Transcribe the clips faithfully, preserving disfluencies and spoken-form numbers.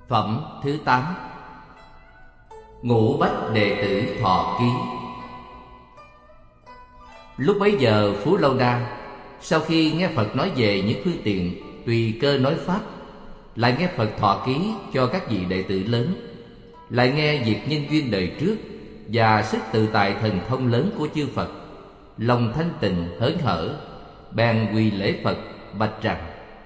Phẩm thứ tám. Ngũ bách đệ tử thọ ký. Lúc bấy giờ Phú Lâu Na sau khi nghe Phật nói về những phương tiện tùy cơ nói pháp, lại nghe Phật thọ ký cho các vị đệ tử lớn, lại nghe việc nhân duyên đời trước và sức tự tại thần thông lớn của chư Phật, lòng thanh tịnh hớn hở, bèn quỳ lễ Phật bạch rằng: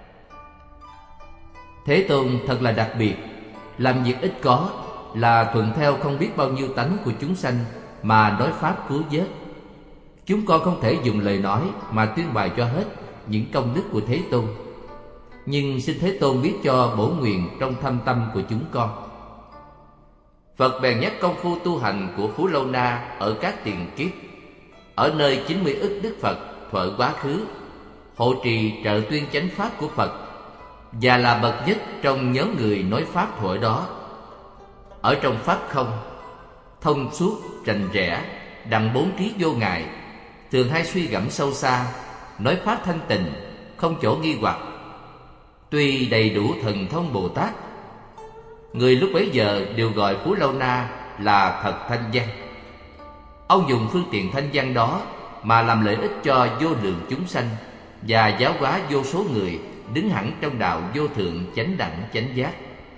Thế Tôn thật là đặc biệt, làm việc ít có, là thuận theo không biết bao nhiêu tánh của chúng sanh mà nói pháp cứu vớt. Chúng con không thể dùng lời nói mà tuyên bày cho hết những công đức của Thế Tôn, nhưng xin Thế Tôn biết cho bổ nguyện trong thâm tâm của chúng con. Phật bèn nhắc công phu tu hành của Phú Lâu Na ở các tiền kiếp, ở nơi chín mươi ức Đức Phật thuở quá khứ hộ trì trợ tuyên chánh pháp của Phật, và là bậc nhất trong nhóm người nói pháp thuở đó. Ở trong pháp không, thông suốt, rành rẽ, đặng bốn trí vô ngại, thường hay suy gẫm sâu xa, nói pháp thanh tịnh, không chỗ nghi hoặc. Tuy đầy đủ thần thông Bồ Tát, người lúc bấy giờ đều gọi Phú Lâu Na là thật thanh văn. Ông dùng phương tiện thanh văn đó mà làm lợi ích cho vô lượng chúng sanh, và giáo hóa vô số người đứng hẳn trong đạo vô thượng chánh đẳng chánh giác.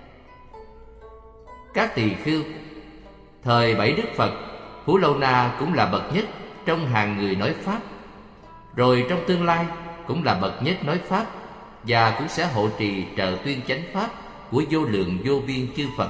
Các tỳ khưu, thời bảy Đức Phật, Phú Lâu Na cũng là bậc nhất trong hàng người nói pháp, rồi trong tương lai cũng là bậc nhất nói pháp, và cũng sẽ hộ trì trợ tuyên chánh pháp của vô lượng vô biên chư Phật.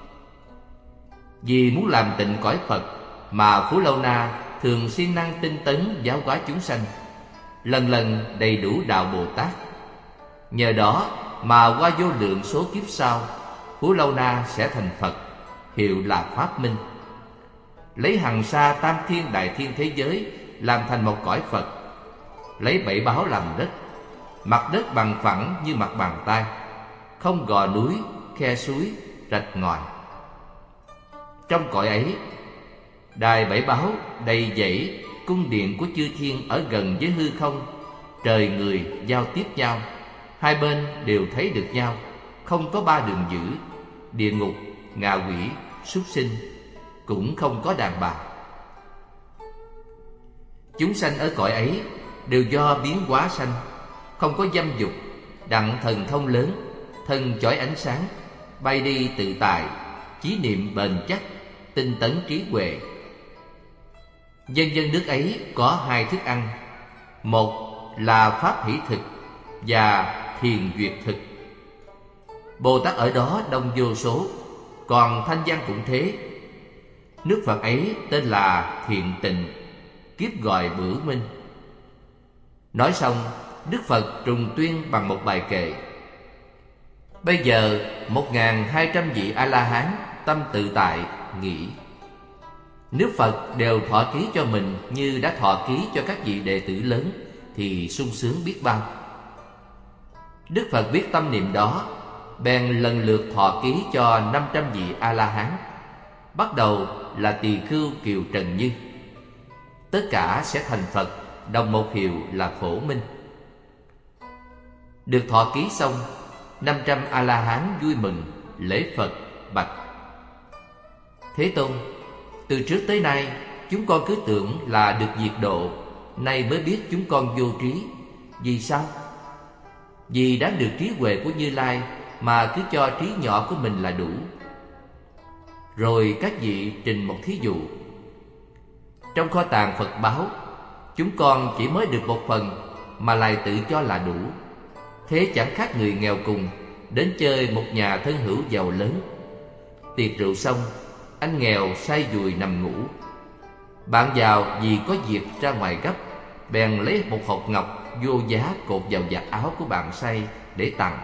Vì muốn làm tịnh cõi Phật mà Phú Lâu Na thường siêng năng tinh tấn giáo hóa chúng sanh, lần lần đầy đủ đạo Bồ Tát. Nhờ đó mà qua vô lượng số kiếp sau, Phú Lâu Na sẽ thành Phật, hiệu là Pháp Minh, lấy hằng sa tam thiên đại thiên thế giới làm thành một cõi Phật, lấy bảy báo làm đất, mặt đất bằng phẳng như mặt bàn tay, không gò núi, khe suối, rạch ngòi. Trong cõi ấy, đài bảy báo đầy dãy, cung điện của chư thiên ở gần với hư không, trời người giao tiếp nhau, hai bên đều thấy được nhau, không có ba đường giữ, địa ngục, ngạ quỷ, súc sinh, cũng không có đàn bà. Chúng sanh ở cõi ấy đều do biến hóa sanh, không có dâm dục, đặng thần thông lớn, thân chói ánh sáng, bay đi tự tại, chí niệm bền chắc, tinh tấn trí huệ. Dân dân nước ấy có hai thức ăn, một là pháp hỷ thực và thiền duyệt thực. Bồ Tát ở đó đông vô số, còn thanh văn cũng thế. Nước Phật ấy tên là Thiện Tịnh, kiếp gọi Bửu Minh. Nói xong, Đức Phật trùng tuyên bằng một bài kệ. Bây giờ một ngàn hai trăm vị A-la-hán tâm tự tại nghĩ: Nếu Phật đều thọ ký cho mình như đã thọ ký cho các vị đệ tử lớn, thì sung sướng biết bao. Đức Phật biết tâm niệm đó, bèn lần lượt thọ ký cho năm trăm vị A-la-hán. Bắt đầu là tỳ khưu Kiều Trần Như. Tất cả sẽ thành Phật, đồng một hiệu là Phổ Minh. Được thọ ký xong, năm trăm A-la-hán vui mừng, lễ Phật bạch: Thế Tôn, từ trước tới nay chúng con cứ tưởng là được diệt độ, nay mới biết chúng con vô trí. Vì sao? Vì đã được trí huệ của Như Lai mà cứ cho trí nhỏ của mình là đủ. Rồi các vị trình một thí dụ. Trong kho tàng Phật báo, chúng con chỉ mới được một phần mà lại tự cho là đủ. Thế chẳng khác người nghèo cùng đến chơi một nhà thân hữu giàu lớn. Tiệc rượu xong, anh nghèo say dùi nằm ngủ. Bạn giàu vì có việc ra ngoài gấp, bèn lấy một hộp ngọc vô giá cột vào vạt áo của bạn say để tặng.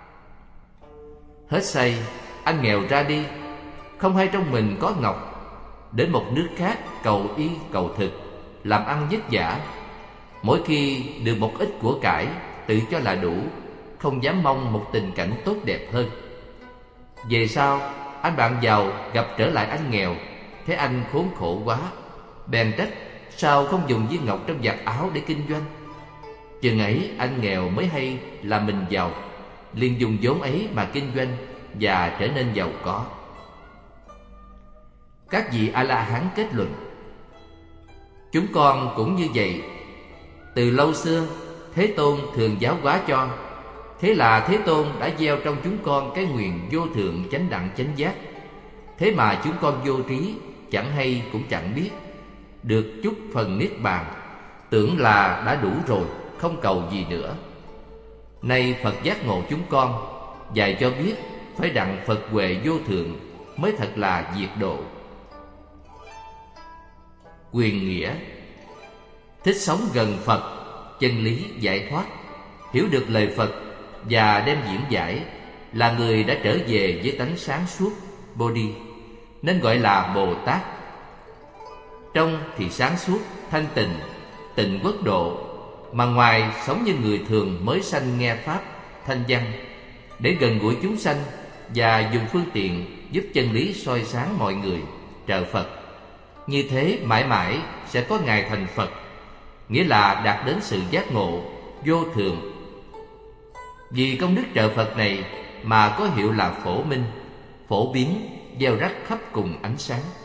Hết say, anh nghèo ra đi, không hay trong mình có ngọc, đến một nước khác cầu y cầu thực, làm ăn vất vả. Mỗi khi được một ít của cải, tự cho là đủ, không dám mong một tình cảnh tốt đẹp hơn. Về sau, anh bạn giàu gặp trở lại anh nghèo, thấy anh khốn khổ quá, bèn trách sao không dùng viên ngọc trong vạt áo để kinh doanh. Chừng ấy anh nghèo mới hay là mình giàu, liền dùng vốn ấy mà kinh doanh, và trở nên giàu có. Các vị A-la-hán kết luận: chúng con cũng như vậy. Từ lâu xưa, Thế Tôn thường giáo hóa cho. Thế là Thế Tôn đã gieo trong chúng con cái nguyện vô thượng chánh đẳng chánh giác. Thế mà chúng con vô trí, chẳng hay cũng chẳng biết, được chút phần niết bàn, tưởng là đã đủ rồi, không cầu gì nữa. Nay Phật giác ngộ chúng con, dạy cho biết phải đặng Phật huệ vô thượng mới thật là diệt độ. Quyền nghĩa: thích sống gần Phật, chân lý giải thoát, hiểu được lời Phật và đem diễn giải, là người đã trở về với tánh sáng suốt Bodhi, nên gọi là Bồ Tát. Trong thì sáng suốt, thanh tịnh, tịnh quốc độ, mà ngoài sống như người thường mới sanh nghe pháp, thanh văn, để gần gũi chúng sanh và dùng phương tiện giúp chân lý soi sáng mọi người, trợ Phật. Như thế mãi mãi sẽ có ngày thành Phật, nghĩa là đạt đến sự giác ngộ vô thường. Vì công đức trợ Phật này mà có hiệu là phổ minh, phổ biến, gieo rắc khắp cùng ánh sáng.